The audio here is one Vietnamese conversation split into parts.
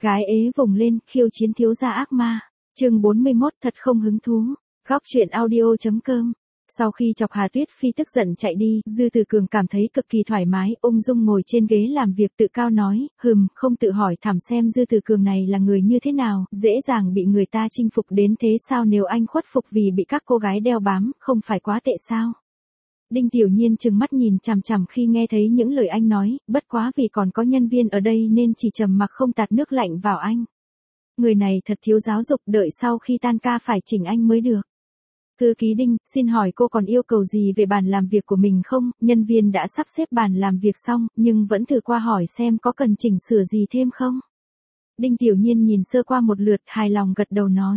Gái ế vùng lên, khiêu chiến thiếu gia ác ma. Chương 41 thật không hứng thú. Góc truyện audio.com. Sau khi chọc Hà Tuyết Phi tức giận chạy đi, Dư Từ Cường cảm thấy cực kỳ thoải mái, ung dung ngồi trên ghế làm việc tự cao nói, không tự hỏi thảm xem Dư Từ Cường này là người như thế nào, dễ dàng bị người ta chinh phục đến thế sao, nếu anh khuất phục vì bị các cô gái đeo bám, không phải quá tệ sao? Đinh Tiểu Nhiên trừng mắt nhìn chằm chằm khi nghe thấy những lời anh nói, bất quá vì còn có nhân viên ở đây nên chỉ trầm mặc không tạt nước lạnh vào anh. Người này thật thiếu giáo dục, đợi sau khi tan ca phải chỉnh anh mới được. Thư ký Đinh, xin hỏi cô còn yêu cầu gì về bàn làm việc của mình không? Nhân viên đã sắp xếp bàn làm việc xong, nhưng vẫn thử qua hỏi xem có cần chỉnh sửa gì thêm không? Đinh Tiểu Nhiên nhìn sơ qua một lượt, hài lòng gật đầu nói.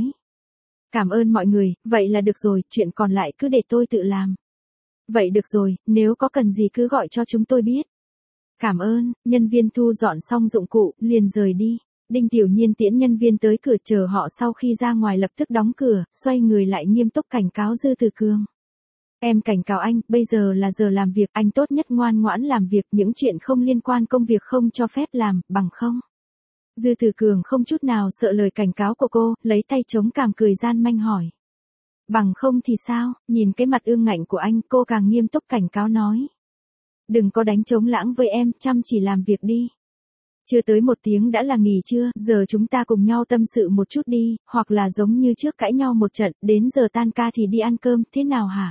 Cảm ơn mọi người, vậy là được rồi, chuyện còn lại cứ để tôi tự làm. Vậy được rồi, nếu có cần gì cứ gọi cho chúng tôi biết. Cảm ơn, nhân viên thu dọn xong dụng cụ, liền rời đi. Đinh Tiểu Nhiên tiễn nhân viên tới cửa chờ họ, sau khi ra ngoài lập tức đóng cửa, xoay người lại nghiêm túc cảnh cáo Dư Từ Cường. Em cảnh cáo anh, bây giờ là giờ làm việc, anh tốt nhất ngoan ngoãn làm việc, những chuyện không liên quan công việc không cho phép làm, bằng không. Dư Từ Cường không chút nào sợ lời cảnh cáo của cô, lấy tay chống cằm cười gian manh hỏi. Bằng không thì sao? Nhìn cái mặt ương ngạnh của anh, cô càng nghiêm túc cảnh cáo nói. Đừng có đánh trống lãng với em, chăm chỉ làm việc đi. Chưa tới 1 tiếng đã là nghỉ trưa, giờ chúng ta cùng nhau tâm sự một chút đi, hoặc là giống như trước cãi nhau một trận, đến giờ tan ca thì đi ăn cơm, thế nào hả?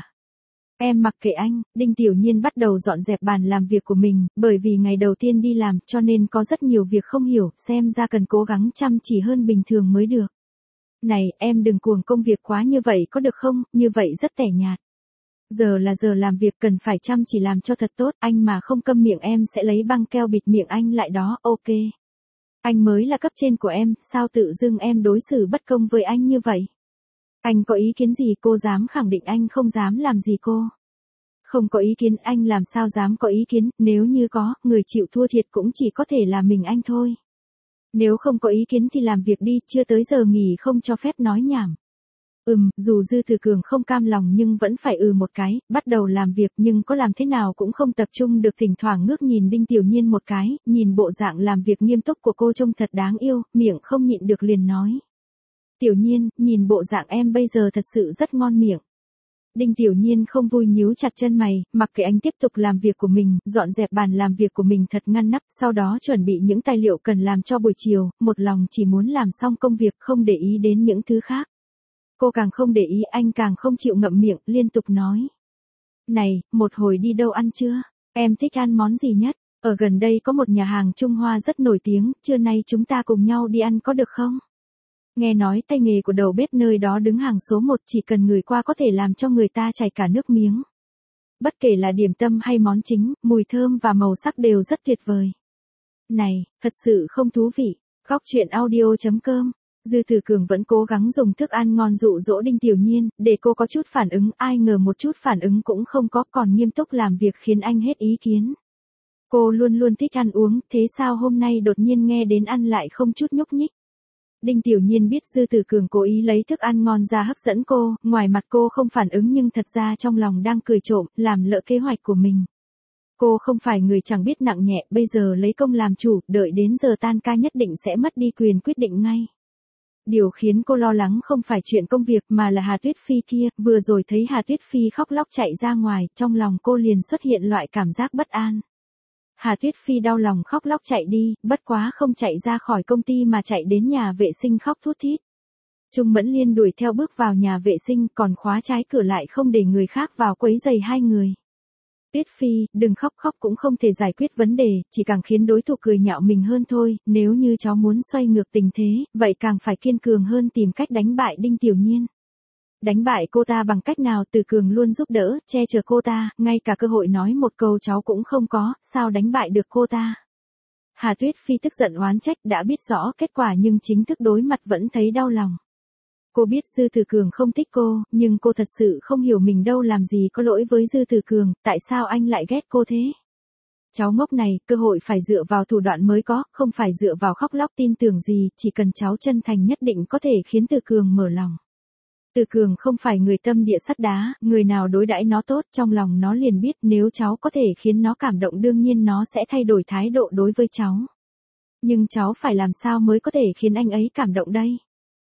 Em mặc kệ anh. Đinh Tiểu Nhiên bắt đầu dọn dẹp bàn làm việc của mình, bởi vì ngày đầu tiên đi làm cho nên có rất nhiều việc không hiểu, xem ra cần cố gắng chăm chỉ hơn bình thường mới được. Này, em đừng cuồng công việc quá như vậy có được không, như vậy rất tẻ nhạt. Giờ là giờ làm việc, cần phải chăm chỉ làm cho thật tốt, anh mà không câm miệng em sẽ lấy băng keo bịt miệng anh lại đó, ok. Anh mới là cấp trên của em, sao tự dưng em đối xử bất công với anh như vậy? Anh có ý kiến gì? Cô dám khẳng định anh không dám làm gì cô? Không có ý kiến, anh làm sao dám có ý kiến, nếu như có, người chịu thua thiệt cũng chỉ có thể là mình anh thôi. Nếu không có ý kiến thì làm việc đi, chưa tới giờ nghỉ không cho phép nói nhảm. Dù Dư Từ Cường không cam lòng nhưng vẫn phải một cái, bắt đầu làm việc nhưng có làm thế nào cũng không tập trung được, thỉnh thoảng ngước nhìn Đinh Tiểu Nhiên một cái, nhìn bộ dạng làm việc nghiêm túc của cô trông thật đáng yêu, miệng không nhịn được liền nói. Tiểu Nhiên, nhìn bộ dạng em bây giờ thật sự rất ngon miệng. Đinh Tiểu Nhiên không vui nhíu chặt chân mày, mặc kệ anh tiếp tục làm việc của mình, dọn dẹp bàn làm việc của mình thật ngăn nắp, sau đó chuẩn bị những tài liệu cần làm cho buổi chiều, một lòng chỉ muốn làm xong công việc, không để ý đến những thứ khác. Cô càng không để ý, anh càng không chịu ngậm miệng, liên tục nói. Này, một hồi đi đâu ăn chưa? Em thích ăn món gì nhất? Ở gần đây có một nhà hàng Trung Hoa rất nổi tiếng, trưa nay chúng ta cùng nhau đi ăn có được không? Nghe nói tay nghề của đầu bếp nơi đó đứng hàng số 1, chỉ cần người qua có thể làm cho người ta chảy cả nước miếng. Bất kể là điểm tâm hay món chính, mùi thơm và màu sắc đều rất tuyệt vời. Này, thật sự không thú vị. Góc truyện audio.com. Dư Từ Cường vẫn cố gắng dùng thức ăn ngon dụ dỗ Đinh Tiểu Nhiên, để cô có chút phản ứng, ai ngờ một chút phản ứng cũng không có, còn nghiêm túc làm việc khiến anh hết ý kiến. Cô luôn luôn thích ăn uống, thế sao hôm nay đột nhiên nghe đến ăn lại không chút nhúc nhích? Đinh Tiểu Nhiên biết Dư Từ Cường cố ý lấy thức ăn ngon ra hấp dẫn cô, ngoài mặt cô không phản ứng nhưng thật ra trong lòng đang cười trộm, làm lỡ kế hoạch của mình. Cô không phải người chẳng biết nặng nhẹ, bây giờ lấy công làm chủ, đợi đến giờ tan ca nhất định sẽ mất đi quyền quyết định ngay. Điều khiến cô lo lắng không phải chuyện công việc mà là Hà Tuyết Phi kia, vừa rồi thấy Hà Tuyết Phi khóc lóc chạy ra ngoài, trong lòng cô liền xuất hiện loại cảm giác bất an. Hà Tuyết Phi đau lòng khóc lóc chạy đi, bất quá không chạy ra khỏi công ty mà chạy đến nhà vệ sinh khóc thút thít. Trung Mẫn Liên đuổi theo bước vào nhà vệ sinh, còn khóa trái cửa lại không để người khác vào quấy rầy hai người. Tuyết Phi, đừng khóc, khóc cũng không thể giải quyết vấn đề, chỉ càng khiến đối thủ cười nhạo mình hơn thôi, nếu như cháu muốn xoay ngược tình thế, vậy càng phải kiên cường hơn, tìm cách đánh bại Đinh Tiểu Nhiên. Đánh bại cô ta bằng cách nào? Từ Cường luôn giúp đỡ, che chở cô ta, ngay cả cơ hội nói một câu cháu cũng không có, sao đánh bại được cô ta? Hà Tuyết Phi tức giận oán trách, đã biết rõ kết quả nhưng chính thức đối mặt vẫn thấy đau lòng. Cô biết Dư Từ Cường không thích cô, nhưng cô thật sự không hiểu mình đâu làm gì có lỗi với Dư Từ Cường, tại sao anh lại ghét cô thế? Cháu ngốc này, cơ hội phải dựa vào thủ đoạn mới có, không phải dựa vào khóc lóc tin tưởng gì, chỉ cần cháu chân thành nhất định có thể khiến Từ Cường mở lòng. Từ Cường không phải người tâm địa sắt đá, người nào đối đãi nó tốt trong lòng nó liền biết, nếu cháu có thể khiến nó cảm động đương nhiên nó sẽ thay đổi thái độ đối với cháu. Nhưng cháu phải làm sao mới có thể khiến anh ấy cảm động đây?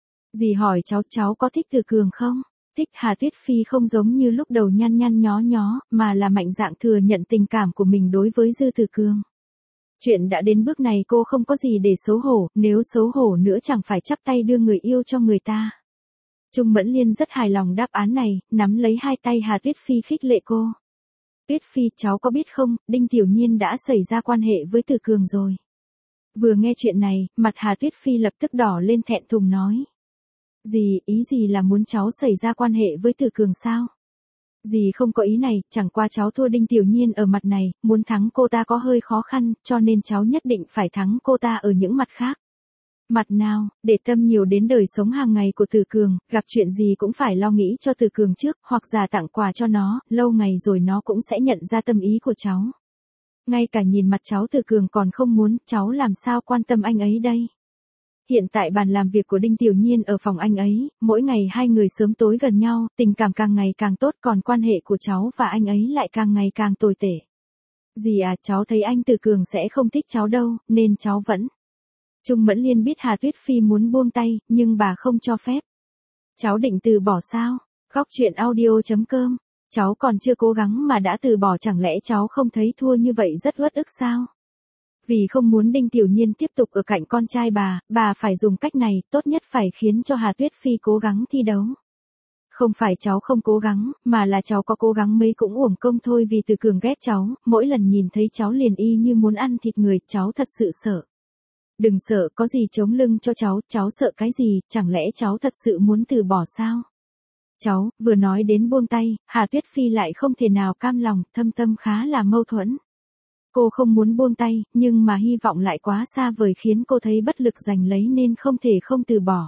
Dì hỏi cháu có thích Từ Cường không? Thích. Hà Tuyết Phi không giống như lúc đầu nhăn nhăn nhó nhó, mà là mạnh dạn thừa nhận tình cảm của mình đối với Dư Từ Cường. Chuyện đã đến bước này cô không có gì để xấu hổ, nếu xấu hổ nữa chẳng phải chắp tay đưa người yêu cho người ta. Trung Mẫn Liên rất hài lòng đáp án này, nắm lấy hai tay Hà Tuyết Phi khích lệ cô. Tuyết Phi, cháu có biết không, Đinh Tiểu Nhiên đã xảy ra quan hệ với Từ Cường rồi. Vừa nghe chuyện này, mặt Hà Tuyết Phi lập tức đỏ lên thẹn thùng nói. Dì, ý gì là muốn cháu xảy ra quan hệ với Từ Cường sao? Dì không có ý này, chẳng qua cháu thua Đinh Tiểu Nhiên ở mặt này, muốn thắng cô ta có hơi khó khăn, cho nên cháu nhất định phải thắng cô ta ở những mặt khác. Mặt nào, để tâm nhiều đến đời sống hàng ngày của Từ Cường, gặp chuyện gì cũng phải lo nghĩ cho Từ Cường trước, hoặc giả tặng quà cho nó, lâu ngày rồi nó cũng sẽ nhận ra tâm ý của cháu. Ngay cả nhìn mặt cháu Từ Cường còn không muốn, cháu làm sao quan tâm anh ấy đây? Hiện tại bàn làm việc của Đinh Tiểu Nhiên ở phòng anh ấy, mỗi ngày hai người sớm tối gần nhau, tình cảm càng ngày càng tốt, còn quan hệ của cháu và anh ấy lại càng ngày càng tồi tệ. Dì à, cháu thấy anh Từ Cường sẽ không thích cháu đâu, nên cháu vẫn. Trung Mẫn Liên biết Hà Tuyết Phi muốn buông tay, nhưng bà không cho phép. Cháu định từ bỏ sao? Góc chuyện audio.com. Cháu còn chưa cố gắng mà đã từ bỏ, chẳng lẽ cháu không thấy thua như vậy rất uất ức sao? Vì không muốn Đinh Tiểu Nhiên tiếp tục ở cạnh con trai bà phải dùng cách này, tốt nhất phải khiến cho Hà Tuyết Phi cố gắng thi đấu. Không phải cháu không cố gắng, mà là cháu có cố gắng mấy cũng uổng công thôi, vì Từ Cường ghét cháu, mỗi lần nhìn thấy cháu liền y như muốn ăn thịt người, cháu thật sự sợ. Đừng sợ, có gì chống lưng cho cháu sợ cái gì, chẳng lẽ cháu thật sự muốn từ bỏ sao? Cháu, vừa nói đến buông tay, Hà Tuyết Phi lại không thể nào cam lòng, thâm tâm khá là mâu thuẫn. Cô không muốn buông tay, nhưng mà hy vọng lại quá xa vời khiến cô thấy bất lực giành lấy nên không thể không từ bỏ.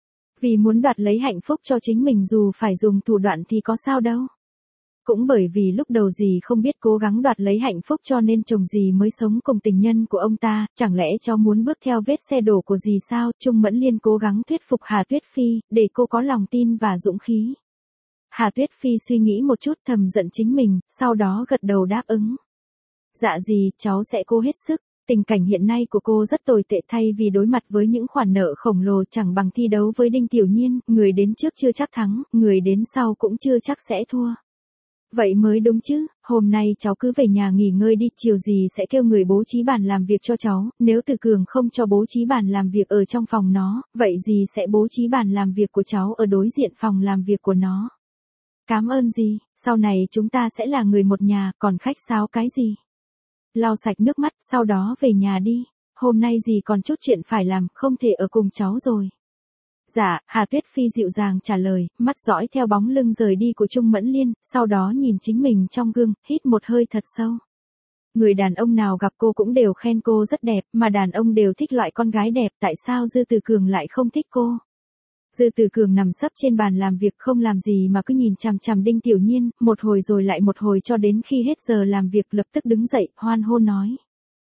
Vì muốn đoạt lấy hạnh phúc cho chính mình dù phải dùng thủ đoạn thì có sao đâu. Cũng bởi vì lúc đầu dì không biết cố gắng đoạt lấy hạnh phúc cho nên chồng dì mới sống cùng tình nhân của ông ta, chẳng lẽ cháu muốn bước theo vết xe đổ của dì sao? Trung Mẫn Liên cố gắng thuyết phục Hà Tuyết Phi, để cô có lòng tin và dũng khí. Hà Tuyết Phi suy nghĩ một chút thầm giận chính mình, sau đó gật đầu đáp ứng. Dạ dì, cháu sẽ cố hết sức. Tình cảnh hiện nay của cô rất tồi tệ, thay vì đối mặt với những khoản nợ khổng lồ chẳng bằng thi đấu với Đinh Tiểu Nhiên, người đến trước chưa chắc thắng, người đến sau cũng chưa chắc sẽ thua. Vậy mới đúng chứ, hôm nay cháu cứ về nhà nghỉ ngơi đi, chiều dì sẽ kêu người bố trí bàn làm việc cho cháu, nếu Từ Cường không cho bố trí bàn làm việc ở trong phòng nó, vậy dì sẽ bố trí bàn làm việc của cháu ở đối diện phòng làm việc của nó. Cảm ơn dì, sau này chúng ta sẽ là người một nhà, còn khách sáo cái gì? Lau sạch nước mắt, sau đó về nhà đi, hôm nay dì còn chút chuyện phải làm, không thể ở cùng cháu rồi. Dạ, Hà Tuyết Phi dịu dàng trả lời, mắt dõi theo bóng lưng rời đi của Trung Mẫn Liên, sau đó nhìn chính mình trong gương, hít một hơi thật sâu. Người đàn ông nào gặp cô cũng đều khen cô rất đẹp, mà đàn ông đều thích loại con gái đẹp, tại sao Dư Từ Cường lại không thích cô? Dư Từ Cường nằm sấp trên bàn làm việc không làm gì mà cứ nhìn chằm chằm Đinh Tiểu Nhiên, một hồi rồi lại một hồi cho đến khi hết giờ làm việc lập tức đứng dậy, hoan hô nói.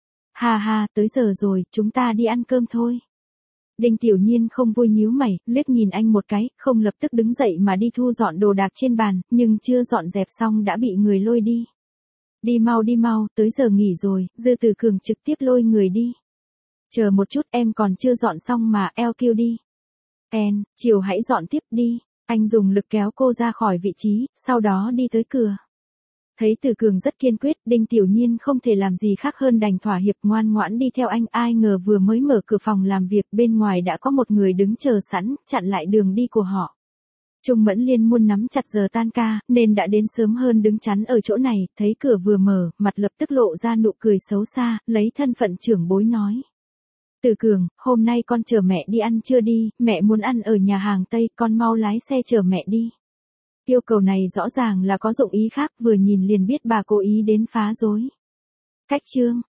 Ha ha, tới giờ rồi, chúng ta đi ăn cơm thôi. Đinh Tiểu Nhiên không vui nhíu mày, liếc nhìn anh một cái, không lập tức đứng dậy mà đi thu dọn đồ đạc trên bàn, nhưng chưa dọn dẹp xong đã bị người lôi đi. Đi mau, tới giờ nghỉ rồi, Dư Từ Cường trực tiếp lôi người đi. Chờ một chút, em còn chưa dọn xong mà, eo kêu đi. Chiều hãy dọn tiếp đi. Anh dùng lực kéo cô ra khỏi vị trí, sau đó đi tới cửa. Thấy Từ Cường rất kiên quyết, Đinh Tiểu Nhiên không thể làm gì khác hơn đành thỏa hiệp ngoan ngoãn đi theo anh, ai ngờ vừa mới mở cửa phòng làm việc bên ngoài đã có một người đứng chờ sẵn, chặn lại đường đi của họ. Trung Mẫn Liên muốn nắm chặt giờ tan ca, nên đã đến sớm hơn đứng chắn ở chỗ này, thấy cửa vừa mở, mặt lập tức lộ ra nụ cười xấu xa, lấy thân phận trưởng bối nói. Từ Cường, hôm nay con chờ mẹ đi ăn trưa đi, mẹ muốn ăn ở nhà hàng Tây, con mau lái xe chở mẹ đi. Yêu cầu này rõ ràng là có dụng ý khác, vừa nhìn liền biết bà cố ý đến phá rối. Cách chương